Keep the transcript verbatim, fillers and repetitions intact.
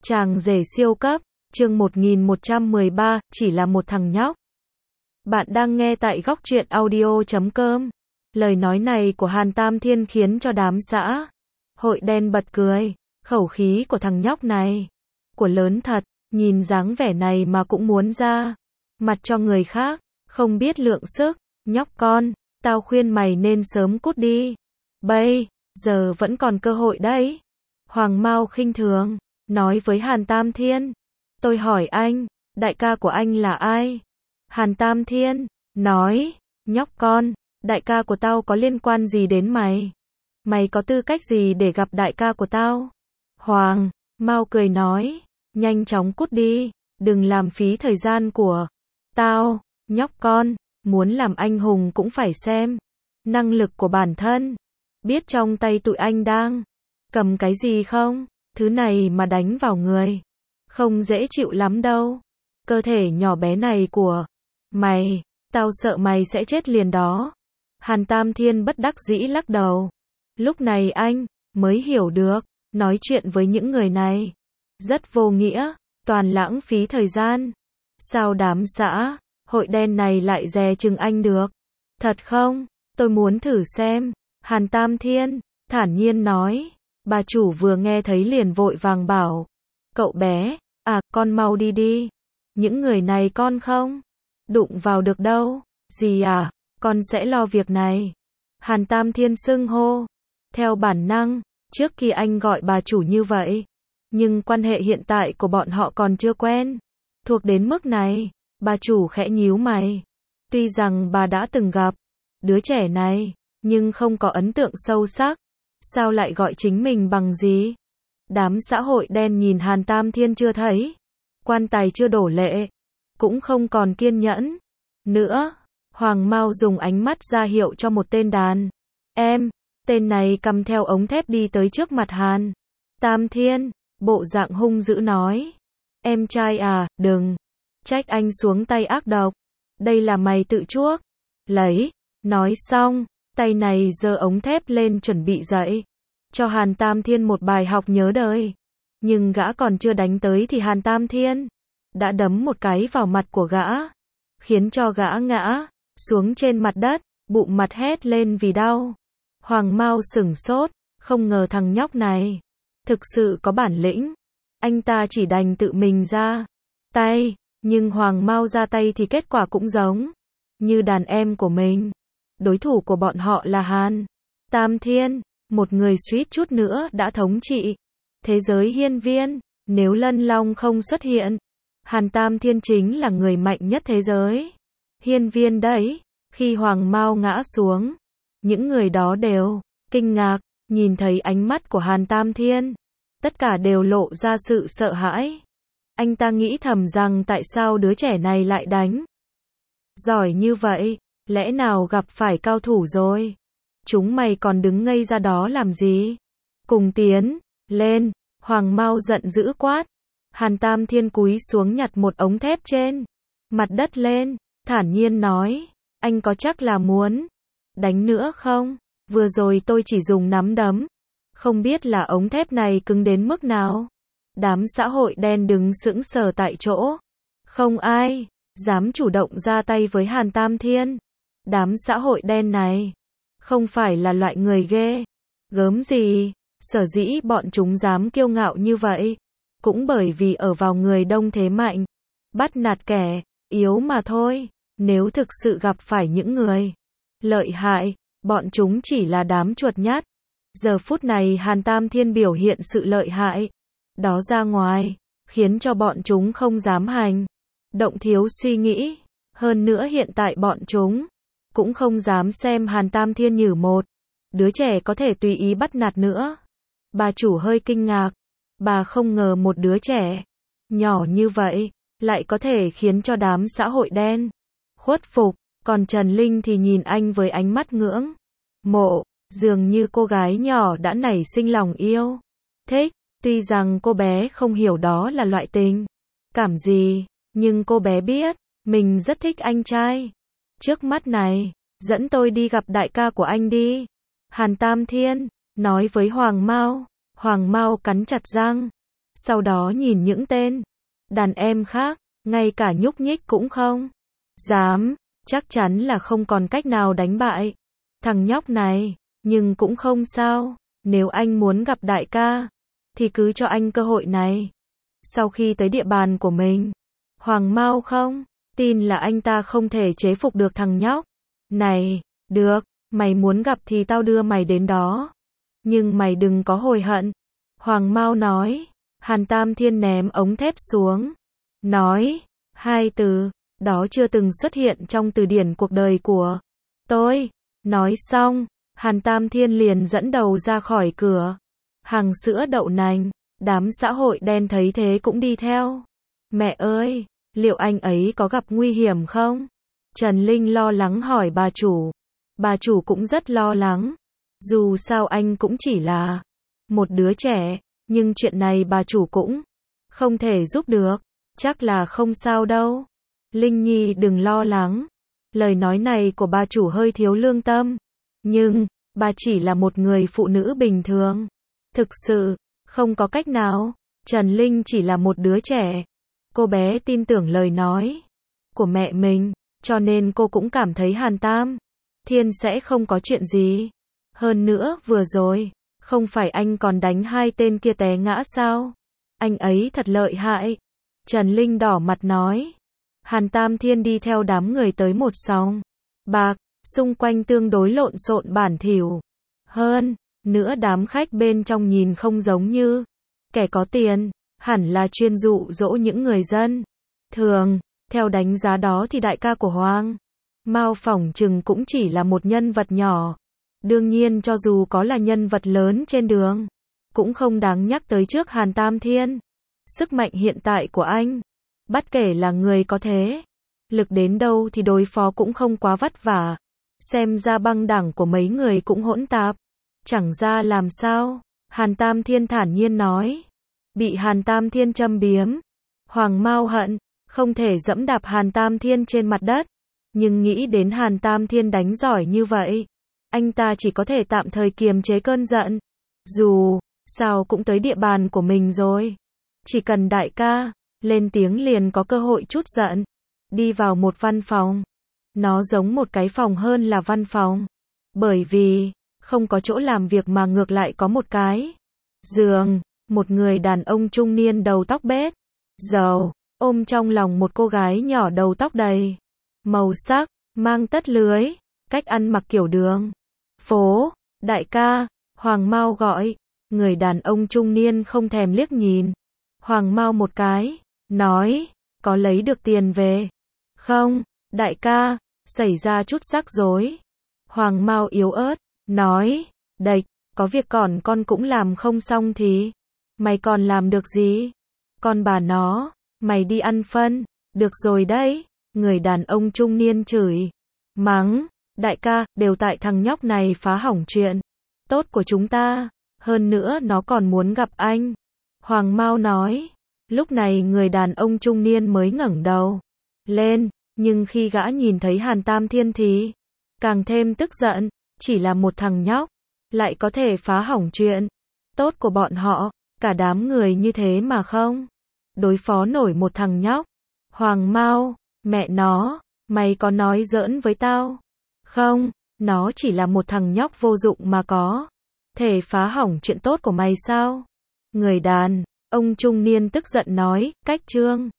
Chàng rể siêu cấp, chương một nghìn một trăm mười ba, chỉ là một thằng nhóc. Bạn đang nghe tại góc truyện audio chấm com. Lời nói này của Hàn Tam Thiên khiến cho đám xã hội đen bật cười. Khẩu khí của thằng nhóc này, của lớn thật, nhìn dáng vẻ này mà cũng muốn ra mặt cho người khác, không biết lượng sức. Nhóc con, tao khuyên mày nên sớm cút đi. Bây giờ vẫn còn cơ hội đấy. Hoàng Mao khinh thường nói với Hàn Tam Thiên. Tôi hỏi anh, đại ca của anh là ai? Hàn Tam Thiên nói, nhóc con, đại ca của tao có liên quan gì đến mày? Mày có tư cách gì để gặp đại ca của tao? Hoàng Mao cười nói, nhanh chóng cút đi, đừng làm phí thời gian của tao. Nhóc con, muốn làm anh hùng cũng phải xem năng lực của bản thân. Biết trong tay tụi anh đang cầm cái gì không? Thứ này mà đánh vào người không dễ chịu lắm đâu. Cơ thể nhỏ bé này của mày, tao sợ mày sẽ chết liền đó. Hàn Tam Thiên bất đắc dĩ lắc đầu. Lúc này anh mới hiểu được, nói chuyện với những người này rất vô nghĩa, toàn lãng phí thời gian. Sao đám xã hội đen này lại dè chừng anh được? Thật không? Tôi muốn thử xem. Hàn Tam Thiên thản nhiên nói. Bà chủ vừa nghe thấy liền vội vàng bảo, cậu bé, à, con mau đi đi. Những người này con không đụng vào được đâu. Gì à, con sẽ lo việc này. Hàn Tam Thiên xưng hô theo bản năng, trước khi anh gọi bà chủ như vậy, nhưng quan hệ hiện tại của bọn họ còn chưa quen thuộc đến mức này. Bà chủ khẽ nhíu mày. Tuy rằng bà đã từng gặp đứa trẻ này, nhưng không có ấn tượng sâu sắc. Sao lại gọi chính mình bằng gì? Đám xã hội đen nhìn Hàn Tam Thiên chưa thấy quan tài chưa đổ lệ, cũng không còn kiên nhẫn nữa. Hoàng Mao dùng ánh mắt ra hiệu cho một tên đàn em. Tên này cầm theo ống thép đi tới trước mặt Hàn Tam Thiên, bộ dạng hung dữ nói, em trai à, đừng trách anh xuống tay ác độc. Đây là mày tự chuốc lấy. Nói xong, tay này giơ ống thép lên chuẩn bị dạy cho Hàn Tam Thiên một bài học nhớ đời. Nhưng gã còn chưa đánh tới thì Hàn Tam Thiên đã đấm một cái vào mặt của gã, khiến cho gã ngã xuống trên mặt đất, bụng mặt hét lên vì đau. Hoàng Mao sửng sốt, không ngờ thằng nhóc này thực sự có bản lĩnh. Anh ta chỉ đành tự mình ra tay, nhưng Hoàng Mao ra tay thì kết quả cũng giống như đàn em của mình. Đối thủ của bọn họ là Hàn Tam Thiên, một người suýt chút nữa đã thống trị thế giới hiên viên. Nếu Lân Long không xuất hiện, Hàn Tam Thiên chính là người mạnh nhất thế giới hiên viên đấy. Khi Hoàng Mao ngã xuống, những người đó đều kinh ngạc, nhìn thấy ánh mắt của Hàn Tam Thiên, tất cả đều lộ ra sự sợ hãi. Anh ta nghĩ thầm rằng tại sao đứa trẻ này lại đánh giỏi như vậy, lẽ nào gặp phải cao thủ rồi? Chúng mày còn đứng ngây ra đó làm gì? Cùng tiến lên. Hoàng Mao giận dữ quát. Hàn Tam Thiên cúi xuống nhặt một ống thép trên mặt đất lên, thản nhiên nói, anh có chắc là muốn đánh nữa không? Vừa rồi tôi chỉ dùng nắm đấm, không biết là ống thép này cứng đến mức nào. Đám xã hội đen đứng sững sờ tại chỗ, không ai dám chủ động ra tay với Hàn Tam Thiên. Đám xã hội đen này không phải là loại người ghê gớm gì. Sở dĩ bọn chúng dám kiêu ngạo như vậy, cũng bởi vì ở vào người đông thế mạnh, bắt nạt kẻ yếu mà thôi. Nếu thực sự gặp phải những người lợi hại, bọn chúng chỉ là đám chuột nhắt. Giờ phút này Hàn Tam Thiên biểu hiện sự lợi hại đó ra ngoài, khiến cho bọn chúng không dám hành động thiếu suy nghĩ. Hơn nữa hiện tại bọn chúng cũng không dám xem Hàn Tam Thiên như một đứa trẻ có thể tùy ý bắt nạt nữa. Bà chủ hơi kinh ngạc. Bà không ngờ một đứa trẻ nhỏ như vậy lại có thể khiến cho đám xã hội đen khuất phục. Còn Trần Linh thì nhìn anh với ánh mắt ngưỡng mộ, dường như cô gái nhỏ đã nảy sinh lòng yêu thích. Tuy rằng cô bé không hiểu đó là loại tình cảm gì, nhưng cô bé biết mình rất thích anh trai trước mắt này. Dẫn tôi đi gặp đại ca của anh đi. Hàn Tam Thiên nói với Hoàng Mao. Hoàng Mao cắn chặt răng. Sau đó nhìn những tên đàn em khác, ngay cả nhúc nhích cũng không dám, chắc chắn là không còn cách nào đánh bại thằng nhóc này, nhưng cũng không sao, nếu anh muốn gặp đại ca, thì cứ cho anh cơ hội này. Sau khi tới địa bàn của mình, Hoàng Mao không tin là anh ta không thể chế phục được thằng nhóc này. Được, mày muốn gặp thì tao đưa mày đến đó, nhưng mày đừng có hối hận. Hoàng Mao nói. Hàn Tam Thiên ném ống thép xuống, nói, hai từ đó chưa từng xuất hiện trong từ điển cuộc đời của tôi. Nói xong, Hàn Tam Thiên liền dẫn đầu ra khỏi cửa hàng sữa đậu nành. Đám xã hội đen thấy thế cũng đi theo. Mẹ ơi, liệu anh ấy có gặp nguy hiểm không? Trần Linh lo lắng hỏi bà chủ. Bà chủ cũng rất lo lắng. Dù sao anh cũng chỉ là một đứa trẻ, nhưng chuyện này bà chủ cũng không thể giúp được. Chắc là không sao đâu. Linh Nhi đừng lo lắng. Lời nói này của bà chủ hơi thiếu lương tâm. Nhưng, bà chỉ là một người phụ nữ bình thường. Thực sự, không có cách nào. Trần Linh chỉ là một đứa trẻ. Cô bé tin tưởng lời nói của mẹ mình, cho nên cô cũng cảm thấy Hàn Tam Thiên sẽ không có chuyện gì. Hơn nữa, vừa rồi, không phải anh còn đánh hai tên kia té ngã sao? Anh ấy thật lợi hại. Trần Linh đỏ mặt nói. Hàn Tam Thiên đi theo đám người tới một sòng bạc, xung quanh tương đối lộn xộn bẩn thỉu. Hơn nữa đám khách bên trong nhìn không giống như kẻ có tiền, hẳn là chuyên dụ dỗ những người dân thường. Theo đánh giá đó thì đại ca của Hoàng Mao phỏng chừng cũng chỉ là một nhân vật nhỏ. Đương nhiên cho dù có là nhân vật lớn trên đường, cũng không đáng nhắc tới trước Hàn Tam Thiên. Sức mạnh hiện tại của anh, bất kể là người có thế lực đến đâu thì đối phó cũng không quá vất vả. Xem ra băng đảng của mấy người cũng hỗn tạp. Chẳng ra làm sao. Hàn Tam Thiên thản nhiên nói. Bị Hàn Tam Thiên châm biếm, Hoàng Mao hận không thể dẫm đạp Hàn Tam Thiên trên mặt đất. Nhưng nghĩ đến Hàn Tam Thiên đánh giỏi như vậy, anh ta chỉ có thể tạm thời kiềm chế cơn giận. Dù sao cũng tới địa bàn của mình rồi, chỉ cần đại ca lên tiếng liền có cơ hội trút giận. Đi vào một văn phòng. Nó giống một cái phòng hơn là văn phòng, bởi vì không có chỗ làm việc mà ngược lại có một cái giường. Một người đàn ông trung niên đầu tóc bết dầu, ôm trong lòng một cô gái nhỏ đầu tóc đầy màu sắc, mang tất lưới, cách ăn mặc kiểu đường phố. Đại ca, Hoàng Mao gọi. Người đàn ông trung niên không thèm liếc nhìn Hoàng Mao một cái, nói, có lấy được tiền về không? Đại ca, xảy ra chút rắc rối. Hoàng Mao yếu ớt nói, đạch, có việc còn con cũng làm không xong thì mày còn làm được gì? Con bà nó, mày đi ăn phân. Được rồi đấy. Người đàn ông trung niên chửi mắng, đại ca, đều tại thằng nhóc này phá hỏng chuyện tốt của chúng ta. Hơn nữa nó còn muốn gặp anh. Hoàng Mao nói. Lúc này người đàn ông trung niên mới ngẩng đầu lên, nhưng khi gã nhìn thấy Hàn Tam Thiên thì càng thêm tức giận. Chỉ là một thằng nhóc, lại có thể phá hỏng chuyện tốt của bọn họ. Cả đám người như thế mà không đối phó nổi một thằng nhóc. Hoàng Mao, mẹ nó, mày có nói giỡn với tao không? Nó chỉ là một thằng nhóc vô dụng mà có thể phá hỏng chuyện tốt của mày sao? Người đàn ông trung niên tức giận nói. Cách trương